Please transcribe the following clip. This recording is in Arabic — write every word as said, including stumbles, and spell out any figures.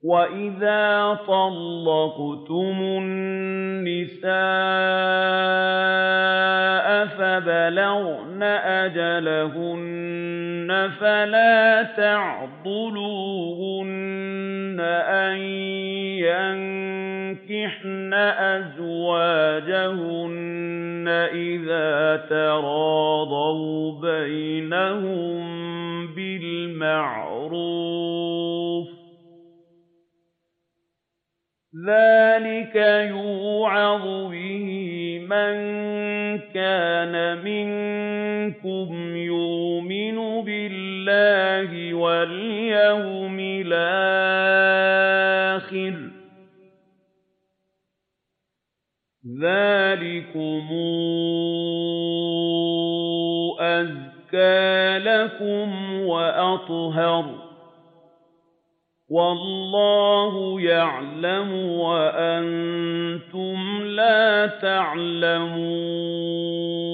وَإِذَا طَلَّقْتُمُ النِّسَاءَ فَبَلَغْنَ أَجَلَهُنَّ فَلَا تَعْضُلُوهُنَّ أَن يَنكِحْنَ أَزْوَاجَهُنَّ إِذَا تَرَاضَوْا بَيْنَهُم بِالْمَعْرُوفِ ۗ ذَٰلِكَ يُوعَظُ بِهِ مَن كَانَ مِنكُمْ يُؤْمِنُ بِاللَّهِ وَالْيَوْمِ الْآخِرِ ۗ ذَٰلِكُمْ أَزْكَىٰ لَكُمْ وَأَطْهَرُ ۗ وَاللَّهُ يَعْلَمُ وَأَنتُمْ لَا تَعْلَمُونَ